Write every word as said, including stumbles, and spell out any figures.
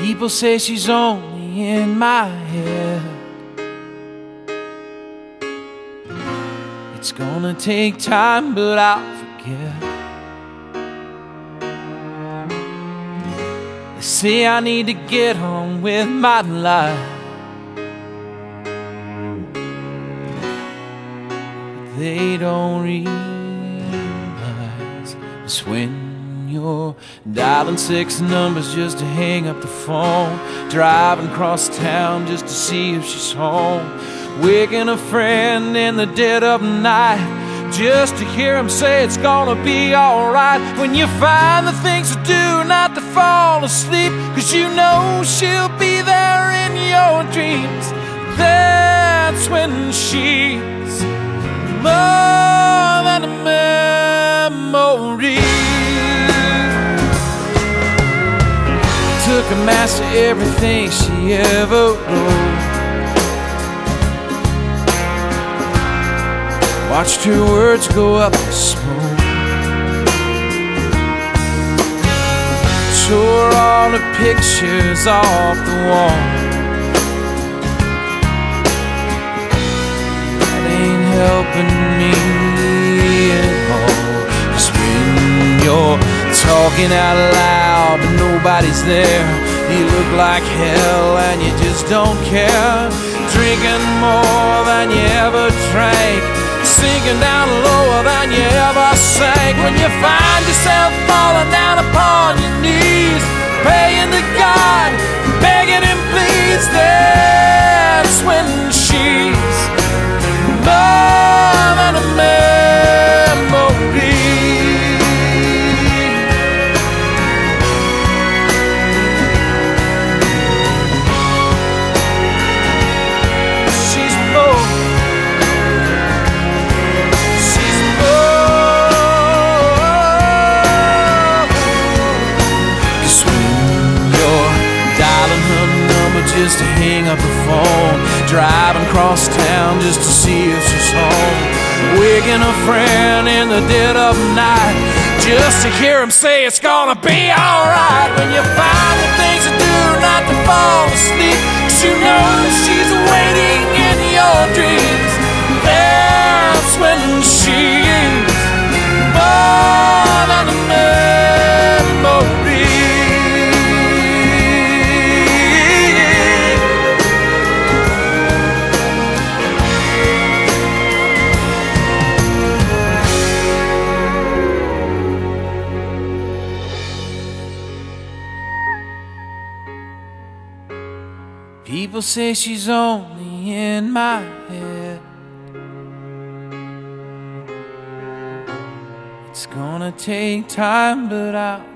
People say she's only in my head. It's gonna take time, but I'll forget. They say I need to get on with my life, but they don't realize it's when you're dialing six numbers just to hang up the phone, driving across town just to see if she's home, waking a friend in the dead of night just to hear him say it's gonna be alright. When you find the things to do not to fall asleep, 'cause you know she'll be there in your dreams, that's when she's more than a memory. Took a master everything she ever wrote, watched her words go up in smoke, tore all the pictures off the wall. That ain't helping me at all. 'Cause when you're talking out loud but nobody's there, you look like hell and you just don't care. Drinking more than you ever drank, sinking down lower than you ever sank. When you find yourself falling down upon your knees, praying to God, begging him please, that's when she's more than a memory. Just to hang up the phone, driving across town just to see if she's home, waking a friend in the dead of night just to hear him say it's gonna be alright. When you find the things to do not to fall asleep, 'cause you know she's waiting in your dreams, that's when she's more than a memory. People say she's only in my head. It's gonna take time, but I'll